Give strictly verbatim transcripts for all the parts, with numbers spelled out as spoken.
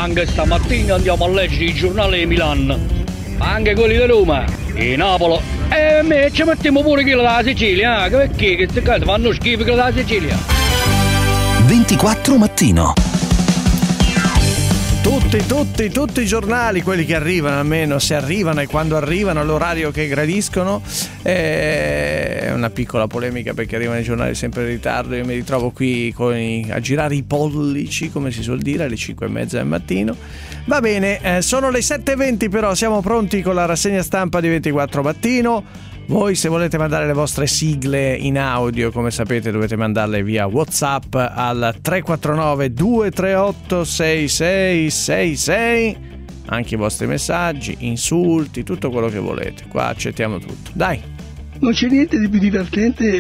Anche stamattina andiamo a leggere i giornali di Milano, anche quelli di Roma e Napoli. E me ci mettiamo pure quello della Sicilia, eh? Perché queste cose fanno schifo quello della Sicilia. ventiquattro mattino. Tutti, tutti, tutti i giornali, quelli che arrivano, almeno se arrivano e quando arrivano all'orario che gradiscono. È una piccola polemica perché arrivano i giornali sempre in ritardo. Io mi ritrovo qui con i, a girare i pollici, come si suol dire, alle cinque e mezza del mattino. Va bene, eh, sono le sette e venti, però siamo pronti con la rassegna stampa di ventiquattro mattino. Voi, se volete mandare le vostre sigle in audio, come sapete dovete mandarle via WhatsApp al tre quattro nove due tre otto sei sei sei sei. Anche i vostri messaggi, insulti, tutto quello che volete. Qua accettiamo tutto. Dai. Non c'è niente di più divertente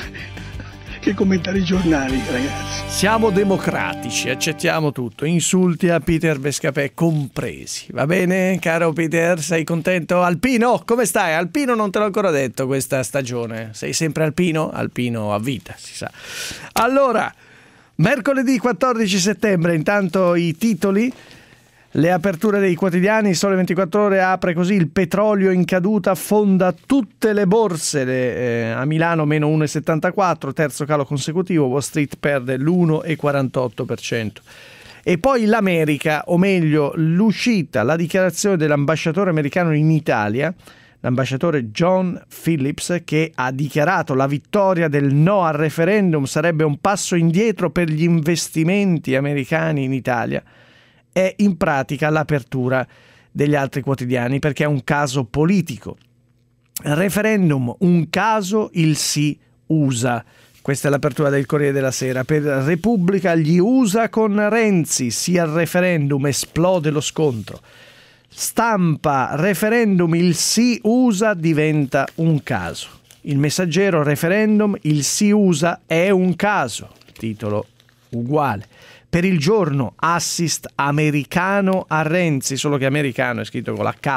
che commentare i giornali, ragazzi. Siamo democratici, accettiamo tutto. Insulti a Peter Bescapè compresi. Va bene, caro Peter? Sei contento? Alpino, come stai? Alpino non te l'ho ancora detto questa stagione. Sei sempre alpino? Alpino a vita, si sa. Allora, mercoledì quattordici settembre, intanto i titoli. Le aperture dei quotidiani. Sole ventiquattro Ore apre così: il petrolio in caduta affonda tutte le borse. Le, eh, a Milano meno uno virgola settantaquattro, terzo calo consecutivo. Wall Street perde l'uno virgola quarantotto per cento. E poi l'America, o meglio l'uscita, la dichiarazione dell'ambasciatore americano in Italia, l'ambasciatore John Phillips, che ha dichiarato la vittoria del no al referendum sarebbe un passo indietro per gli investimenti americani in Italia. È in pratica l'apertura degli altri quotidiani perché è un caso politico. Referendum, un caso, il sì U S A. Questa è l'apertura del Corriere della Sera. Per Repubblica, gli U S A con Renzi, sì al referendum, esplode lo scontro. Stampa, referendum, il sì U S A diventa un caso. Il Messaggero, referendum, il sì U S A è un caso. Titolo uguale. Per Il Giorno, assist americano a Renzi, solo che americano è scritto con la K.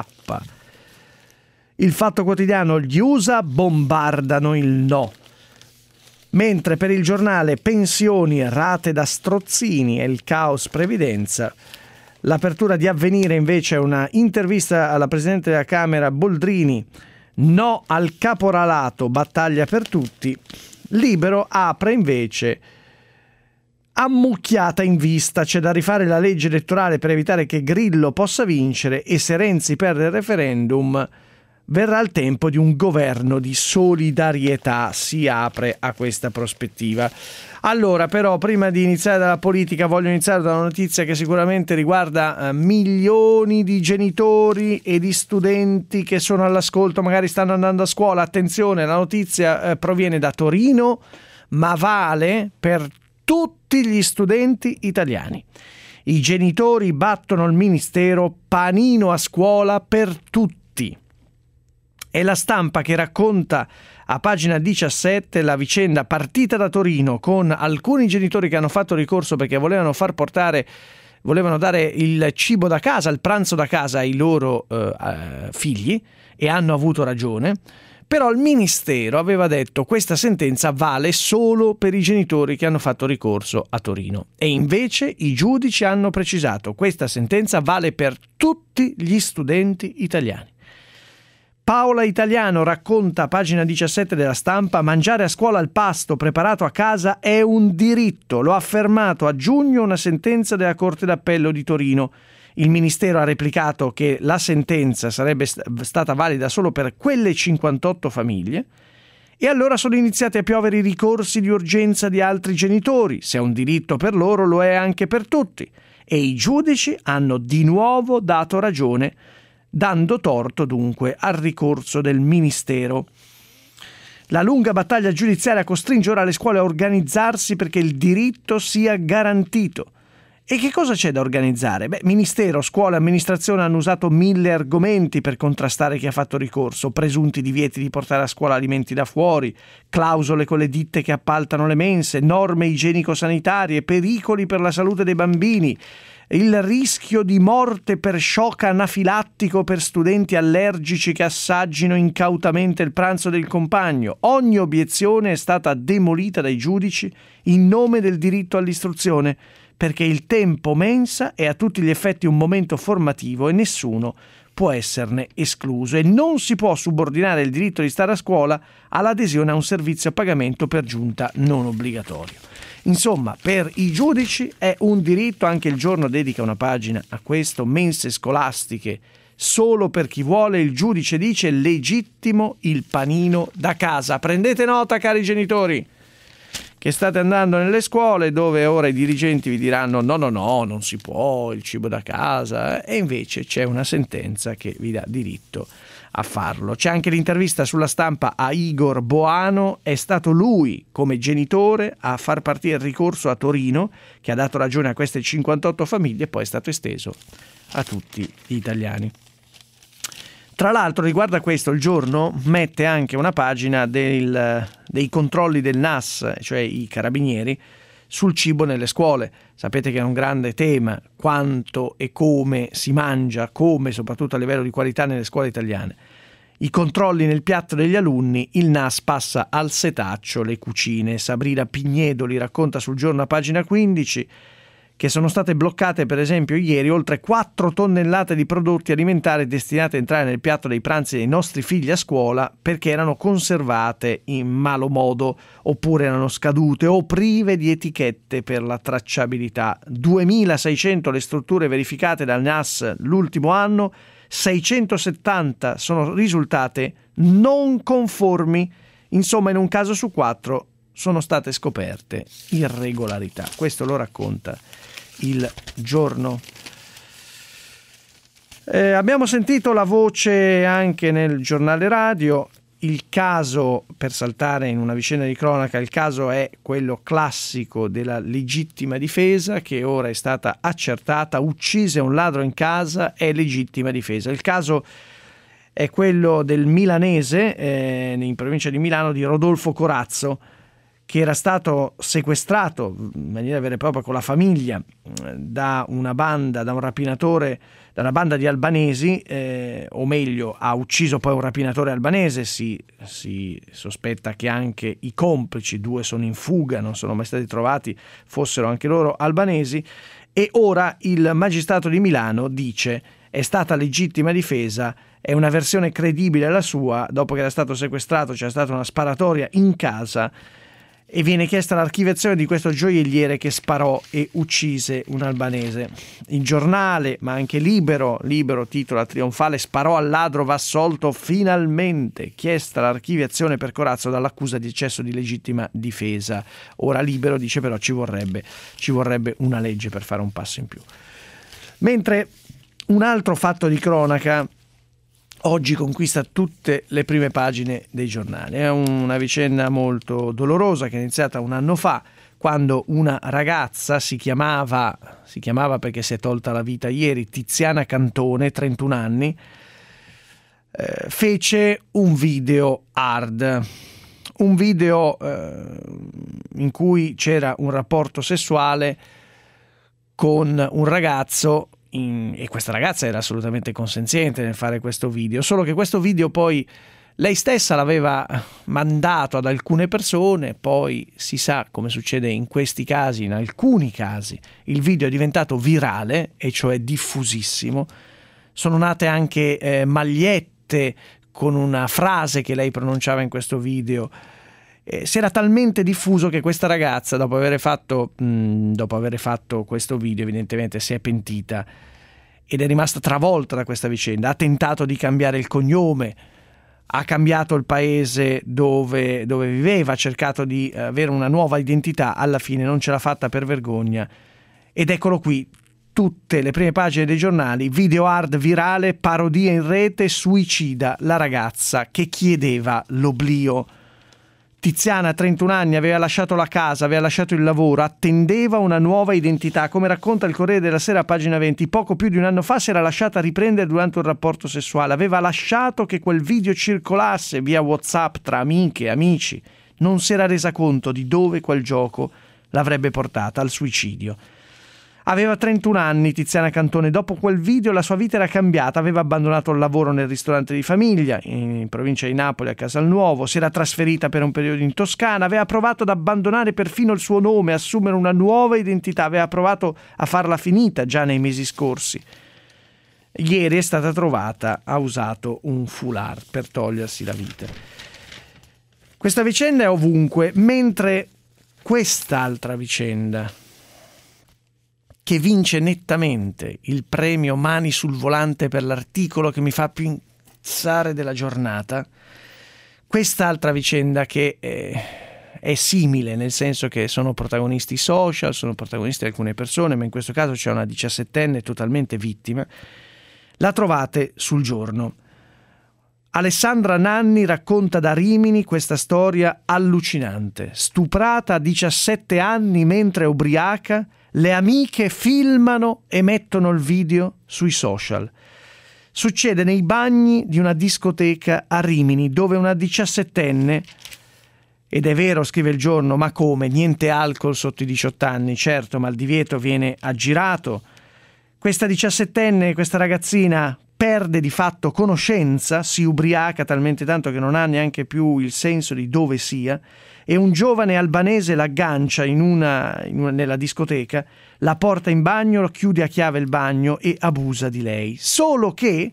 Il Fatto Quotidiano, gli U S A bombardano il no. Mentre per Il Giornale, pensioni, rate da strozzini e il caos previdenza. L'apertura di Avvenire invece è una intervista alla Presidente della Camera Boldrini, no al caporalato, battaglia per tutti. Libero apre invece: ammucchiata in vista, c'è da rifare la legge elettorale per evitare che Grillo possa vincere e se Renzi perde il referendum verrà il tempo di un governo di solidarietà. Si apre a questa prospettiva. Allora, però, prima di iniziare dalla politica voglio iniziare da una notizia che sicuramente riguarda eh, milioni di genitori e di studenti che sono all'ascolto, magari stanno andando a scuola. Attenzione, la notizia eh, proviene da Torino, ma vale per tutti gli studenti italiani. I genitori battono il ministero, panino a scuola per tutti. È La Stampa che racconta a pagina diciassette la vicenda partita da Torino con alcuni genitori che hanno fatto ricorso perché volevano far portare, volevano dare il cibo da casa, il pranzo da casa ai loro eh, figli e hanno avuto ragione. Però il Ministero aveva detto questa sentenza vale solo per i genitori che hanno fatto ricorso a Torino e invece i giudici hanno precisato questa sentenza vale per tutti gli studenti italiani. Paola Italiano racconta a pagina diciassette della Stampa: mangiare a scuola il pasto preparato a casa è un diritto, lo ha affermato a giugno una sentenza della Corte d'Appello di Torino. Il Ministero ha replicato che la sentenza sarebbe stata valida solo per quelle cinquantotto famiglie e allora sono iniziati a piovere i ricorsi di urgenza di altri genitori. Se è un diritto per loro, lo è anche per tutti. E i giudici hanno di nuovo dato ragione, dando torto dunque al ricorso del Ministero. La lunga battaglia giudiziaria costringe ora le scuole a organizzarsi perché il diritto sia garantito. E che cosa c'è da organizzare? Beh, Ministero, scuola e amministrazione hanno usato mille argomenti per contrastare chi ha fatto ricorso: presunti divieti di portare a scuola alimenti da fuori, clausole con le ditte che appaltano le mense, norme igienico-sanitarie, pericoli per la salute dei bambini, il rischio di morte per shock anafilattico per studenti allergici che assaggino incautamente il pranzo del compagno. Ogni obiezione è stata demolita dai giudici in nome del diritto all'istruzione, perché il tempo mensa è a tutti gli effetti un momento formativo e nessuno può esserne escluso, e non si può subordinare il diritto di stare a scuola all'adesione a un servizio a pagamento per giunta non obbligatorio. Insomma, per i giudici è un diritto. Anche Il Giorno dedica una pagina a questo: mense scolastiche solo per chi vuole. Il giudice dice: legittimo il panino da casa. Prendete nota, cari genitori, che state andando nelle scuole dove ora i dirigenti vi diranno no, no, no, non si può, il cibo da casa, e invece c'è una sentenza che vi dà diritto a farlo. C'è anche l'intervista sulla Stampa a Igor Boano. È stato lui, come genitore, a far partire il ricorso a Torino, che ha dato ragione a queste cinquantotto famiglie, e poi è stato esteso a tutti gli italiani. Tra l'altro, riguardo a questo, Il Giorno mette anche una pagina del, dei controlli del N A S, cioè i carabinieri, sul cibo nelle scuole. Sapete che è un grande tema quanto e come si mangia, come soprattutto a livello di qualità nelle scuole italiane. I controlli nel piatto degli alunni, il N A S passa al setaccio le cucine. Sabrina Pignedoli racconta sul Giorno a pagina quindici che sono state bloccate, per esempio, ieri oltre quattro tonnellate di prodotti alimentari destinati a entrare nel piatto dei pranzi dei nostri figli a scuola perché erano conservate in malo modo, oppure erano scadute o prive di etichette per la tracciabilità. duemilaseicento le strutture verificate dal N A S l'ultimo anno, seicentosettanta sono risultate non conformi. Insomma, in un caso su quattro sono state scoperte irregolarità. Questo lo racconta Il Giorno. Eh, abbiamo sentito la voce anche nel giornale radio. Il caso, per saltare in una vicenda di cronaca, il caso è quello classico della legittima difesa, che ora è stata accertata. Uccise un ladro in casa, è legittima difesa. Il caso è quello del milanese, eh, in provincia di Milano, di Rodolfo Corazzo, che era stato sequestrato in maniera vera e propria con la famiglia da una banda, da un rapinatore, da una banda di albanesi, eh, o meglio, ha ucciso poi un rapinatore albanese. Si, si sospetta che anche i complici, due sono in fuga, non sono mai stati trovati, fossero anche loro albanesi, e ora il magistrato di Milano dice: è stata legittima difesa, è una versione credibile la sua. Dopo che era stato sequestrato c'è stata una sparatoria in casa e viene chiesta l'archiviazione di questo gioielliere che sparò e uccise un albanese. Il Giornale, ma anche Libero, Libero titola trionfale: sparò al ladro, va assolto finalmente, chiesta l'archiviazione per Corazzo dall'accusa di eccesso di legittima difesa. Ora Libero dice però ci vorrebbe, ci vorrebbe una legge per fare un passo in più. Mentre un altro fatto di cronaca oggi conquista tutte le prime pagine dei giornali. È una vicenda molto dolorosa che è iniziata un anno fa, quando una ragazza si chiamava, si chiamava perché si è tolta la vita ieri, Tiziana Cantone, trentuno anni, eh, fece un video hard, un video eh, in cui c'era un rapporto sessuale con un ragazzo. In, e questa ragazza era assolutamente consenziente nel fare questo video, solo che questo video poi lei stessa l'aveva mandato ad alcune persone. Poi si sa, come succede in questi casi, in alcuni casi il video è diventato virale, e cioè diffusissimo. Sono nate anche eh, magliette con una frase che lei pronunciava in questo video. Eh, si era talmente diffuso che questa ragazza, dopo aver fatto mh, dopo aver fatto questo video, evidentemente si è pentita ed è rimasta travolta da questa vicenda. Ha tentato di cambiare il cognome, ha cambiato il paese dove, dove viveva, ha cercato di avere una nuova identità, alla fine non ce l'ha fatta per vergogna. Ed eccolo qui, tutte le prime pagine dei giornali: video hard virale, parodia in rete, suicida la ragazza che chiedeva l'oblio. Tiziana, trentuno anni, aveva lasciato la casa, aveva lasciato il lavoro, attendeva una nuova identità. Come racconta il Corriere della Sera a pagina venti, poco più di un anno fa si era lasciata riprendere durante un rapporto sessuale. Aveva lasciato che quel video circolasse via WhatsApp tra amiche e amici. Non si era resa conto di dove quel gioco l'avrebbe portata al suicidio. Aveva trentuno anni Tiziana Cantone. Dopo quel video la sua vita era cambiata. Aveva abbandonato il lavoro nel ristorante di famiglia in provincia di Napoli, a Casalnuovo. Si era trasferita per un periodo in Toscana. Aveva provato ad abbandonare perfino il suo nome, assumere una nuova identità. Aveva provato a farla finita già nei mesi scorsi. Ieri è stata trovata, ha usato un foulard per togliersi la vita. Questa vicenda è ovunque, mentre quest'altra vicenda, che vince nettamente il premio Mani sul volante per l'articolo che mi fa pensare della giornata, quest'altra vicenda che è, è simile, nel senso che sono protagonisti social, sono protagonisti alcune persone, ma in questo caso c'è una diciassettenne totalmente vittima, la trovate sul Giorno. Alessandra Nanni racconta da Rimini questa storia allucinante. Stuprata a diciassette anni mentre ubriaca, le amiche filmano e mettono il video sui social. Succede nei bagni di una discoteca a Rimini, dove una diciassettenne, ed è vero, scrive il Giorno, ma come? Niente alcol sotto i diciotto anni, certo, ma il divieto viene aggirato. Questa diciassettenne, questa ragazzina, perde di fatto conoscenza, si ubriaca talmente tanto che non ha neanche più il senso di dove sia, e un giovane albanese l'aggancia in una, in una, nella discoteca, la porta in bagno, lo chiude a chiave il bagno e abusa di lei. Solo che,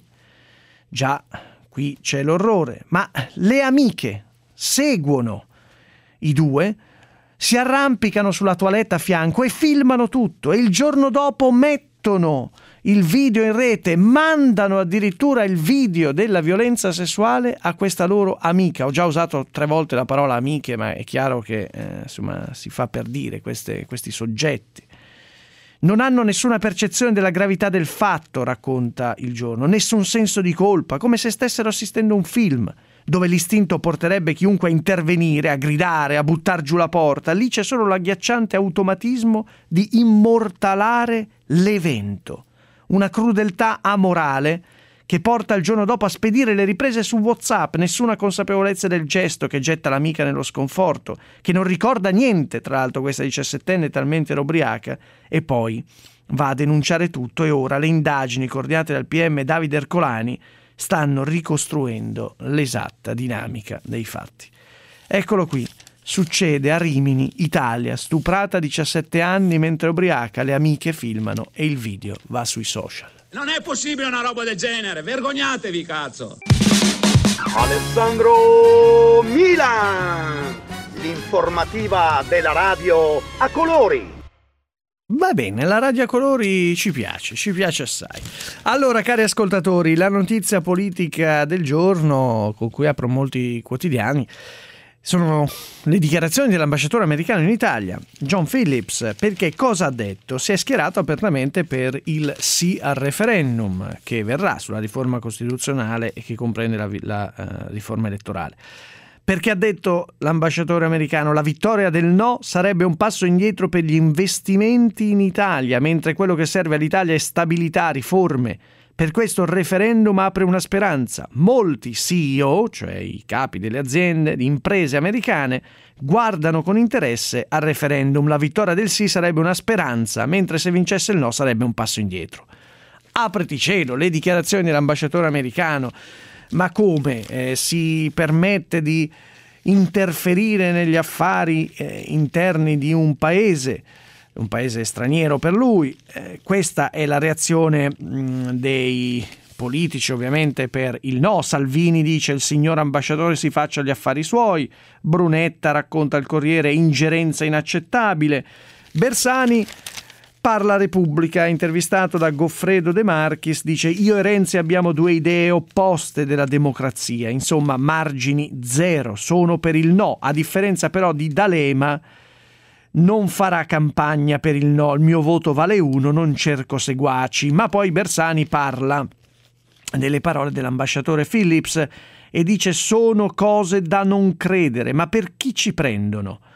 già qui c'è l'orrore, ma le amiche seguono i due, si arrampicano sulla toilette a fianco e filmano tutto, e il giorno dopo mettono il video in rete, mandano addirittura il video della violenza sessuale a questa loro amica. Ho già usato tre volte la parola amiche, ma è chiaro che eh, insomma si fa per dire queste, questi soggetti. Non hanno nessuna percezione della gravità del fatto, racconta il Giorno, nessun senso di colpa, come se stessero assistendo a un film dove l'istinto porterebbe chiunque a intervenire, a gridare, a buttar giù la porta. Lì c'è solo l'agghiacciante automatismo di immortalare l'evento. Una crudeltà amorale che porta il giorno dopo a spedire le riprese su WhatsApp, nessuna consapevolezza del gesto che getta l'amica nello sconforto, che non ricorda niente, tra l'altro questa diciassettenne talmente era ubriaca, e poi va a denunciare tutto, e ora le indagini coordinate dal P M Davide Ercolani stanno ricostruendo l'esatta dinamica dei fatti. Eccolo qui. Succede a Rimini, Italia, stuprata a diciassette anni mentre ubriaca, le amiche filmano e il video va sui social. Non è possibile una roba del genere, vergognatevi, cazzo! Alessandro Milan, l'informativa della radio a colori. Va bene, la radio a colori ci piace, ci piace assai. Allora, cari ascoltatori, la notizia politica del giorno con cui apro molti quotidiani sono le dichiarazioni dell'ambasciatore americano in Italia, John Phillips, perché cosa ha detto? Si è schierato apertamente per il sì al referendum che verrà sulla riforma costituzionale e che comprende la, la uh, riforma elettorale. Perché ha detto l'ambasciatore americano: la vittoria del no sarebbe un passo indietro per gli investimenti in Italia, mentre quello che serve all'Italia è stabilità, riforme. Per questo il referendum apre una speranza. Molti C E O, cioè i capi delle aziende, di imprese americane, guardano con interesse al referendum. La vittoria del sì sarebbe una speranza, mentre se vincesse il no sarebbe un passo indietro. Apriti cielo, le dichiarazioni dell'ambasciatore americano. Ma come eh, si permette di interferire negli affari eh, interni di un paese? un paese straniero per lui. Eh, questa è la reazione mh, dei politici ovviamente per il no. Salvini dice: il signor ambasciatore si faccia gli affari suoi. Brunetta racconta al Corriere: ingerenza inaccettabile. Bersani parla a Repubblica, intervistato da Goffredo De Marchis, dice: io e Renzi abbiamo due idee opposte della democrazia, insomma margini zero, sono per il no, a differenza però di D'Alema. Non farà campagna per il no, il mio voto vale uno, non cerco seguaci. Ma poi Bersani parla delle parole dell'ambasciatore Phillips e dice: sono cose da non credere, ma per chi ci prendono?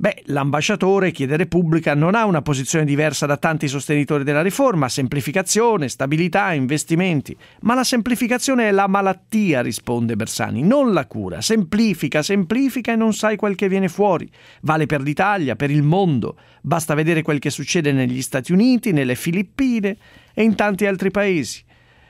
Beh, l'ambasciatore, chiede Repubblica, non ha una posizione diversa da tanti sostenitori della riforma: semplificazione, stabilità, investimenti. Ma la semplificazione è la malattia, risponde Bersani, non la cura. Semplifica, semplifica e non sai quel che viene fuori. Vale per l'Italia, per il mondo. Basta vedere quel che succede negli Stati Uniti, nelle Filippine e in tanti altri paesi.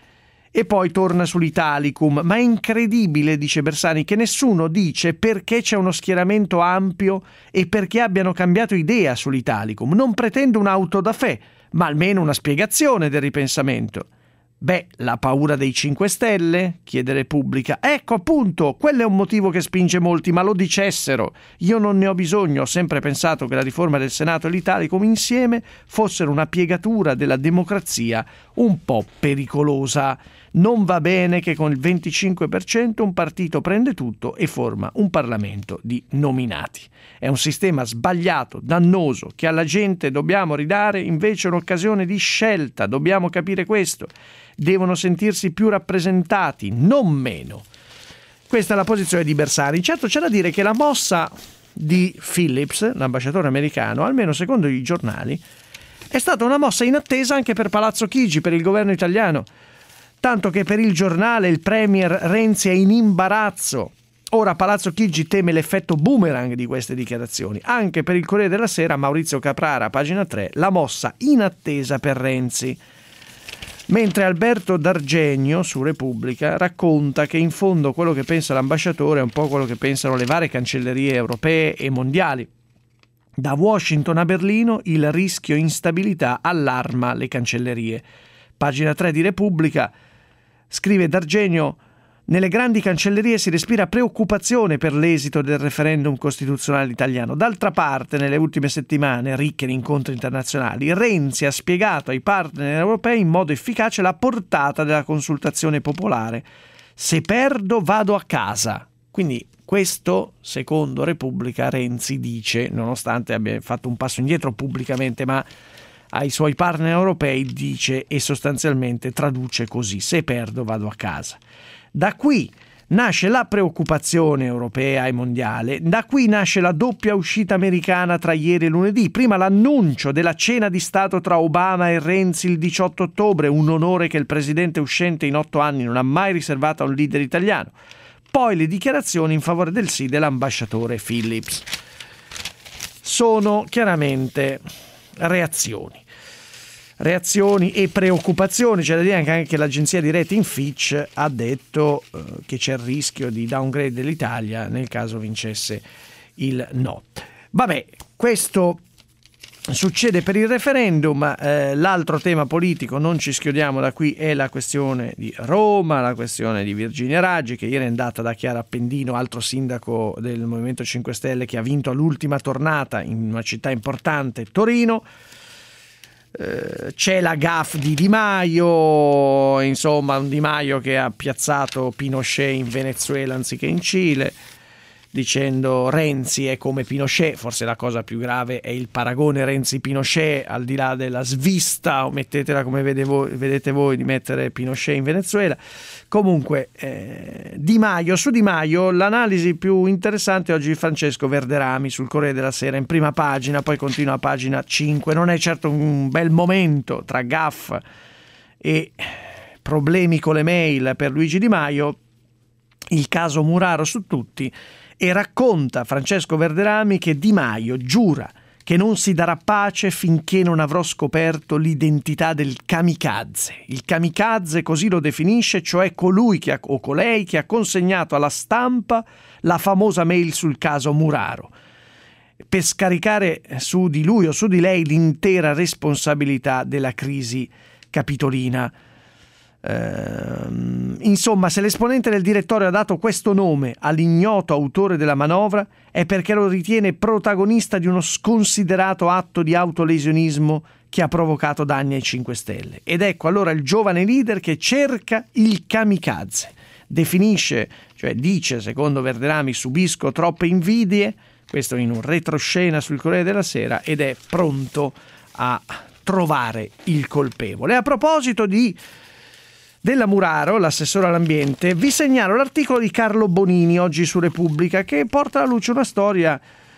E poi torna sull'Italicum, ma è incredibile, dice Bersani, che nessuno dice perché c'è uno schieramento ampio e perché abbiano cambiato idea sull'Italicum. Non pretendo un'auto da fè, ma almeno una spiegazione del ripensamento. Beh, la paura dei cinque Stelle? Chiede Repubblica. Ecco, appunto, quello è un motivo che spinge molti, ma lo dicessero. Io non ne ho bisogno, ho sempre pensato che la riforma del Senato e l'Italicum insieme fossero una piegatura della democrazia un po' pericolosa. Non va bene che con il venticinque per cento un partito prende tutto e forma un Parlamento di nominati. È un sistema sbagliato, dannoso, che alla gente dobbiamo ridare invece un'occasione di scelta. Dobbiamo capire questo. Devono sentirsi più rappresentati, non meno. Questa è la posizione di Bersani. Certo, c'è da dire che la mossa di Phillips, l'ambasciatore americano, almeno secondo i giornali, è stata una mossa inattesa anche per Palazzo Chigi, per il governo italiano. Tanto che per il giornale il premier Renzi è in imbarazzo. Ora Palazzo Chigi teme l'effetto boomerang di queste dichiarazioni. Anche per il Corriere della Sera, Maurizio Caprara, pagina tre, la mossa inattesa per Renzi. Mentre Alberto D'Argenio, su Repubblica, racconta che in fondo quello che pensa l'ambasciatore è un po' quello che pensano le varie cancellerie europee e mondiali. Da Washington a Berlino il rischio instabilità allarma le cancellerie. Pagina tre di Repubblica, scrive D'Argenio: nelle grandi cancellerie si respira preoccupazione per l'esito del referendum costituzionale italiano. D'altra parte, nelle ultime settimane, ricche di incontri internazionali, Renzi ha spiegato ai partner europei in modo efficace la portata della consultazione popolare. Se perdo vado a casa. Quindi questo, secondo Repubblica, Renzi dice, nonostante abbia fatto un passo indietro pubblicamente, ma ai suoi partner europei dice e sostanzialmente traduce così: se perdo vado a casa. Da qui nasce la preoccupazione europea e mondiale, da qui nasce la doppia uscita americana tra ieri e lunedì. Prima l'annuncio della cena di Stato tra Obama e Renzi il diciotto ottobre, un onore che il presidente uscente in otto anni non ha mai riservato a un leader italiano. Poi le dichiarazioni in favore del sì dell'ambasciatore Phillips. Sono chiaramente reazioni. Reazioni e preoccupazioni. C'è da dire anche che l'agenzia di rating Fitch ha detto eh, che c'è il rischio di downgrade dell'Italia nel caso vincesse il no. Vabbè, questo succede per il referendum. Eh, l'altro tema politico, non ci schiodiamo da qui, è la questione di Roma, la questione di Virginia Raggi, che ieri è andata da Chiara Appendino, altro sindaco del Movimento cinque Stelle che ha vinto all'ultima tornata in una città importante, Torino. Eh, c'è la gaffe di Di Maio, insomma un Di Maio che ha piazzato Pinochet in Venezuela anziché in Cile, dicendo Renzi è come Pinochet. Forse la cosa più grave è il paragone Renzi-Pinochet, al di là della svista, o mettetela come vede voi, vedete voi, di mettere Pinochet in Venezuela. Comunque eh, Di Maio, su Di Maio l'analisi più interessante oggi di Francesco Verderami sul Corriere della Sera, in prima pagina, poi continua a pagina cinque. Non è certo un bel momento tra gaffe e problemi con le mail per Luigi Di Maio, il caso Muraro su tutti. E racconta Francesco Verderami che Di Maio giura che non si darà pace finché non avrò scoperto l'identità del kamikaze. Il kamikaze, così lo definisce, cioè colui che ha, o colei che ha consegnato alla stampa la famosa mail sul caso Muraro, per scaricare su di lui o su di lei l'intera responsabilità della crisi capitolina. Uh, insomma, se l'esponente del direttorio ha dato questo nome all'ignoto autore della manovra è perché lo ritiene protagonista di uno sconsiderato atto di autolesionismo che ha provocato danni ai cinque Stelle. Ed ecco allora il giovane leader che cerca il kamikaze. Definisce, cioè dice, secondo Verderami, subisco troppe invidie, questo in un retroscena sul Corriere della Sera, ed è pronto a trovare il colpevole. A proposito di della Muraro, l'assessore all'ambiente, vi segnalo l'articolo di Carlo Bonini oggi su Repubblica, che porta alla luce una storia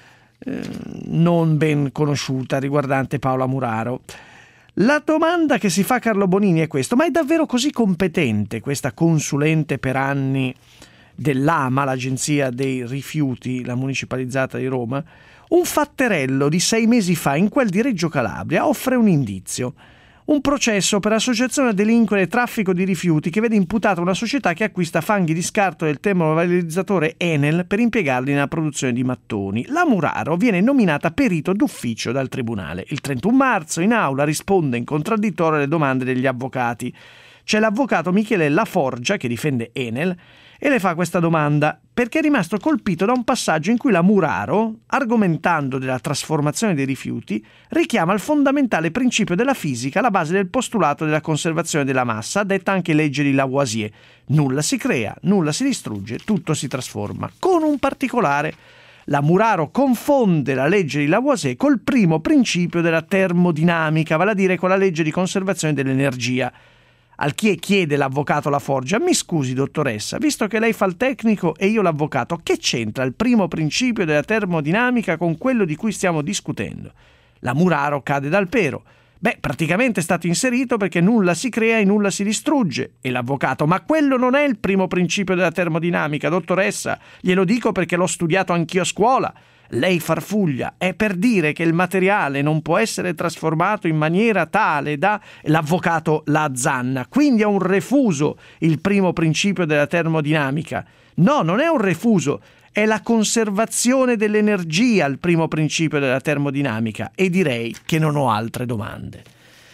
eh, non ben conosciuta riguardante Paola Muraro. La domanda che si fa Carlo Bonini è questo: ma è davvero così competente questa consulente per anni dell'A M A, l'Agenzia dei Rifiuti, la municipalizzata di Roma? Un fatterello di sei mesi fa in quel di Reggio Calabria offre un indizio. Un processo per associazione a delinquere e traffico di rifiuti che vede imputata una società che acquista fanghi di scarto del termovalorizzatore Enel per impiegarli nella produzione di mattoni. La Muraro viene nominata perito d'ufficio dal tribunale. Il trentuno marzo in aula risponde in contraddittorio alle domande degli avvocati. C'è l'avvocato Michele Laforgia che difende Enel e le fa questa domanda perché è rimasto colpito da un passaggio in cui la Muraro, argomentando della trasformazione dei rifiuti, richiama il fondamentale principio della fisica alla base del postulato della conservazione della massa, detta anche legge di Lavoisier. Nulla si crea, nulla si distrugge, tutto si trasforma. Con un particolare: la Muraro confonde la legge di Lavoisier col primo principio della termodinamica, vale a dire con la legge di conservazione dell'energia. Al che chiede l'avvocato Laforgia: mi scusi dottoressa, visto che lei fa il tecnico e io l'avvocato, che c'entra il primo principio della termodinamica con quello di cui stiamo discutendo? La Muraro cade dal pero. Beh, praticamente è stato inserito perché nulla si crea e nulla si distrugge. E l'avvocato: ma quello non è il primo principio della termodinamica, dottoressa, glielo dico perché l'ho studiato anch'io a scuola. Lei farfuglia, è per dire che il materiale non può essere trasformato in maniera tale da... L'avvocato la azzanna, quindi è un refuso il primo principio della termodinamica. No, non è un refuso, è la conservazione dell'energia il primo principio della termodinamica, e direi che non ho altre domande.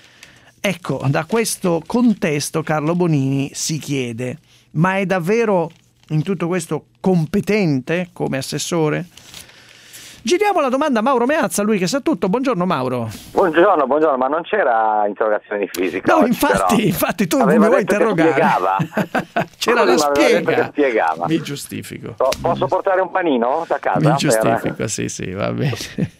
Ecco, da questo contesto Carlo Bonini si chiede: ma è davvero in tutto questo competente come assessore? Giriamo la domanda a Mauro Meazza, lui che sa tutto. Buongiorno Mauro. Buongiorno, buongiorno, ma non c'era interrogazione di fisica? No, oggi, infatti, però. infatti tu Aveva mi vuoi detto che interrogare. Spiegava. C'era la spiega. Che spiegava. Mi giustifico. Posso portare un panino da casa? Mi giustifico, per... sì, sì, va bene.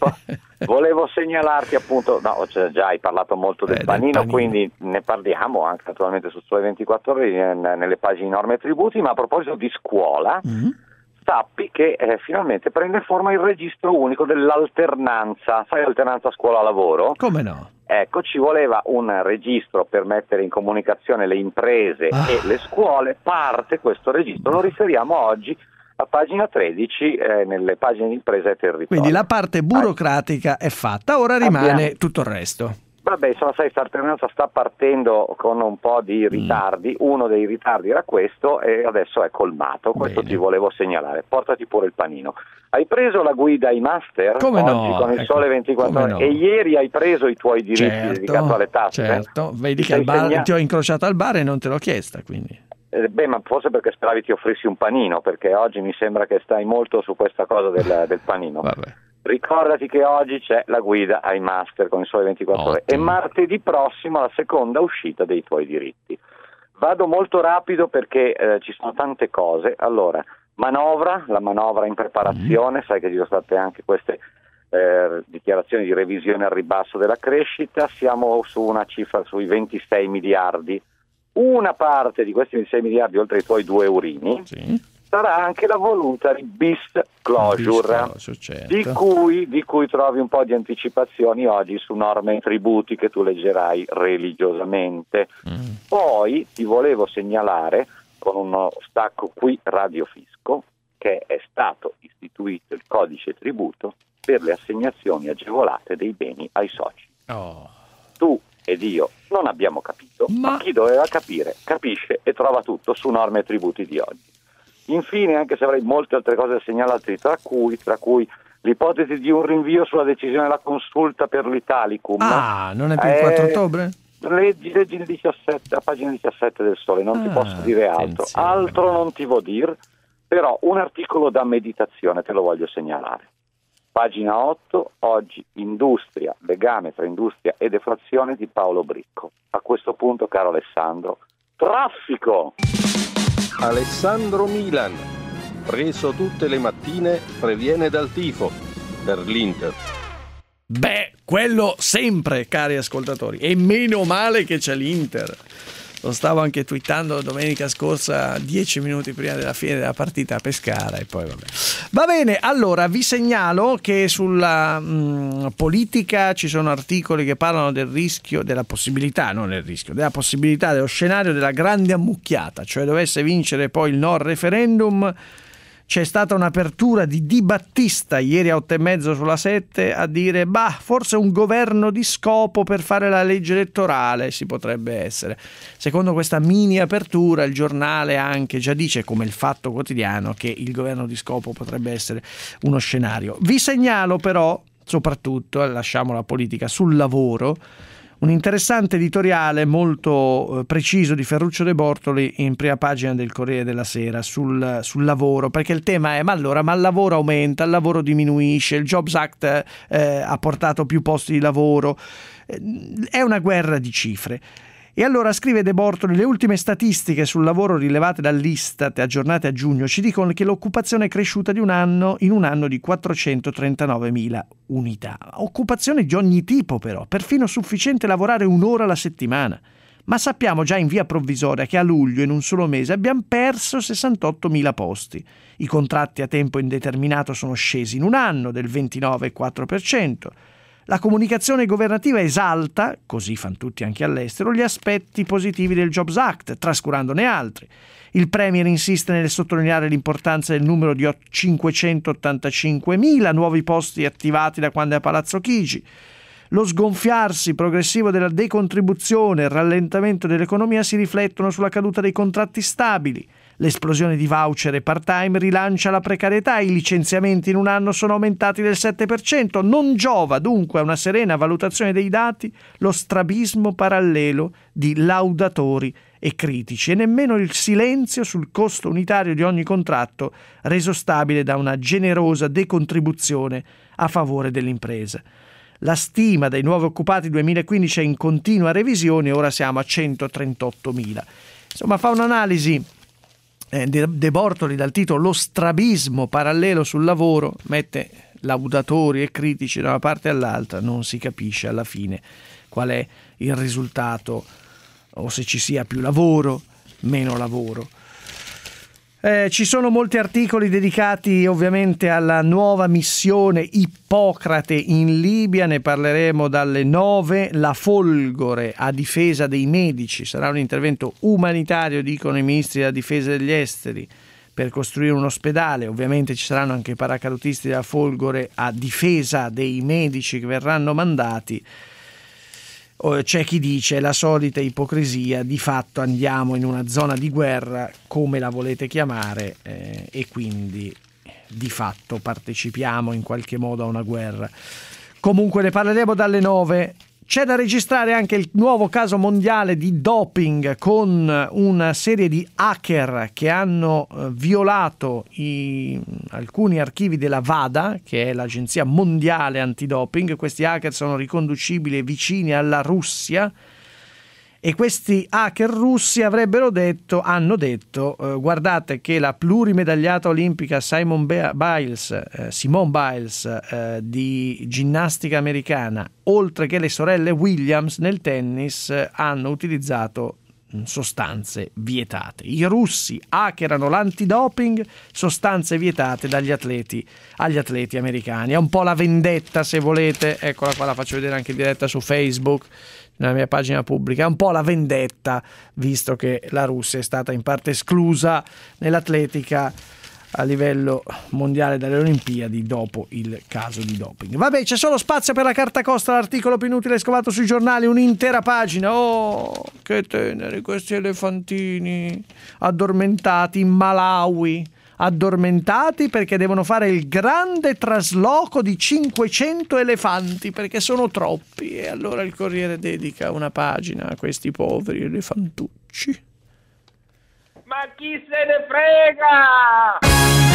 Volevo segnalarti appunto, no, cioè, già hai parlato molto del, Beh, panino, del panino, quindi ne parliamo anche naturalmente su Sole ventiquattro Ore nelle pagine norme e tributi, ma a proposito di scuola, mm-hmm. sappi che eh, finalmente prende forma il registro unico dell'alternanza. Sai, l'alternanza scuola-lavoro? Come no? Ecco, ci voleva un registro per mettere in comunicazione le imprese ah. e le scuole. Parte questo registro, lo riferiamo oggi a pagina tredici eh, nelle pagine di impresa e territorio. Quindi la parte burocratica è fatta, ora rimane Abbiamo... tutto il resto. Vabbè, insomma, sai, questa alternanza sta partendo con un po' di ritardi. Mm. Uno dei ritardi era questo e adesso è colmato. Questo Bene. Ti volevo segnalare. Portati pure il panino. Hai preso la guida ai master Come oggi no? con il ecco, Sole ventiquattro Ore no. E ieri hai preso i tuoi diritti certo, dedicato alle tasse? Certo, vedi che al bar, segna... ti ho incrociato al bar e non te l'ho chiesta, quindi... Eh, beh, ma forse perché speravi ti offrissi un panino, perché oggi mi sembra che stai molto su questa cosa del, del panino. Vabbè. Ricordati che oggi c'è la guida ai master con il Sole ventiquattro Ore e martedì prossimo la seconda uscita dei tuoi diritti. Vado molto rapido perché eh, ci sono tante cose. Allora, manovra, la manovra in preparazione, mm. sai che ci sono state anche queste eh, dichiarazioni di revisione al ribasso della crescita, siamo su una cifra sui ventisei miliardi. Una parte di questi ventisei miliardi, oltre ai tuoi due eurini, sì. sarà anche la voluntary bis closure, bis, certo. di, cui, di cui trovi un po' di anticipazioni oggi su norme e tributi che tu leggerai religiosamente. Mm. Poi ti volevo segnalare con uno stacco qui radiofisco che è stato istituito il codice tributo per le assegnazioni agevolate dei beni ai soci. Oh. Tu ed io non abbiamo capito, ma... ma chi doveva capire capisce e trova tutto su norme e tributi di oggi. Infine, anche se avrei molte altre cose da segnalarti, tra cui, tra cui l'ipotesi di un rinvio sulla decisione della consulta per l'Italicum. Ah, non è più il quattro ottobre? Leggi, leggi il diciassette, a pagina diciassette del Sole, non ah, ti posso dire altro. Attenzione. Altro non ti vuol dire, però un articolo da meditazione te lo voglio segnalare. Pagina otto, oggi industria, legame tra industria e deflazione di Paolo Bricco. A questo punto, caro Alessandro, traffico! Alessandro Milan, preso tutte le mattine, previene dal tifo per l'Inter. Beh, quello sempre, cari ascoltatori, e meno male che c'è l'Inter. lo stavo anche twittando domenica scorsa, dieci minuti prima della fine della partita a Pescara, e poi vabbè. Va bene, allora vi segnalo che sulla mh, politica ci sono articoli che parlano del rischio, della possibilità, non del rischio, della possibilità dello scenario della grande ammucchiata, cioè dovesse vincere poi il no al referendum. C'è stata un'apertura di Di Battista ieri a otto e mezzo sulla sette a dire bah, forse un governo di scopo per fare la legge elettorale si potrebbe essere. Secondo questa mini apertura il giornale anche già dice, come il Fatto Quotidiano, che il governo di scopo potrebbe essere uno scenario. Vi segnalo però, soprattutto, lasciamo la politica, sul lavoro, un interessante editoriale molto preciso di Ferruccio De Bortoli in prima pagina del Corriere della Sera sul, sul lavoro, perché il tema è ma allora ma il lavoro aumenta, il lavoro diminuisce, il Jobs Act eh, ha portato più posti di lavoro, eh, è una guerra di cifre. E allora scrive De Bortoli: le ultime statistiche sul lavoro rilevate dall'Istat aggiornate a giugno ci dicono che l'occupazione è cresciuta di un anno in un anno di quattrocentotrentanovanomila unità. Occupazione di ogni tipo però, perfino sufficiente lavorare un'ora alla settimana. Ma sappiamo già in via provvisoria che a luglio in un solo mese abbiamo perso sessantottomila posti. I contratti a tempo indeterminato sono scesi in un anno del ventinove virgola quattro per cento. La comunicazione governativa esalta, così fanno tutti anche all'estero, gli aspetti positivi del Jobs Act, trascurandone altri. Il Premier insiste nel sottolineare l'importanza del numero di cinquecentottantacinquemila nuovi posti attivati da quando è a Palazzo Chigi. Lo sgonfiarsi progressivo della decontribuzione e il rallentamento dell'economia si riflettono sulla caduta dei contratti stabili. L'esplosione di voucher e part-time rilancia la precarietà, i licenziamenti in un anno sono aumentati del sette per cento. Non giova dunque a una serena valutazione dei dati lo strabismo parallelo di laudatori e critici, e nemmeno il silenzio sul costo unitario di ogni contratto reso stabile da una generosa decontribuzione a favore dell'impresa. La stima dei nuovi occupati duemilaquindici è in continua revisione e ora siamo a centotrentottomila. Insomma, fa un'analisi eh, De Bortoli dal titolo Lo strabismo parallelo sul lavoro, mette laudatori e critici da una parte all'altra, non si capisce alla fine qual è il risultato o se ci sia più lavoro, meno lavoro. Eh, ci sono molti articoli dedicati ovviamente alla nuova missione Ippocrate in Libia, ne parleremo dalle nove. La Folgore a difesa dei medici, sarà un intervento umanitario, dicono i ministri della difesa e degli esteri, per costruire un ospedale. Ovviamente ci saranno anche i paracadutisti della Folgore a difesa dei medici che verranno mandati. C'è chi dice la solita ipocrisia, di fatto andiamo in una zona di guerra, come la volete chiamare, eh, e quindi di fatto partecipiamo in qualche modo a una guerra. Comunque ne parleremo dalle nove. C'è da registrare anche il nuovo caso mondiale di doping, con una serie di hacker che hanno violato i, alcuni archivi della WADA, che è l'agenzia mondiale antidoping. Questi hacker sono riconducibili e vicini alla Russia, e questi hacker russi avrebbero detto, hanno detto, eh, guardate che la plurimedagliata olimpica Simone Biles, eh, Simone Biles eh, di ginnastica americana, oltre che le sorelle Williams nel tennis, eh, hanno utilizzato sostanze vietate. I russi hackerano l'antidoping, sostanze vietate dagli atleti agli atleti americani. È un po' la vendetta, se volete, eccola qua, la faccio vedere anche in diretta su Facebook, nella mia pagina pubblica. È un po' la vendetta, visto che la Russia è stata in parte esclusa nell'atletica a livello mondiale dalle Olimpiadi dopo il caso di doping. Vabbè, c'è solo spazio per la carta costa, l'articolo più inutile scovato sui giornali, un'intera pagina. Oh, che teneri questi elefantini addormentati in Malawi, addormentati perché devono fare il grande trasloco di cinquecento elefanti, perché sono troppi, e allora il Corriere dedica una pagina a questi poveri elefantucci. Ma chi se ne frega?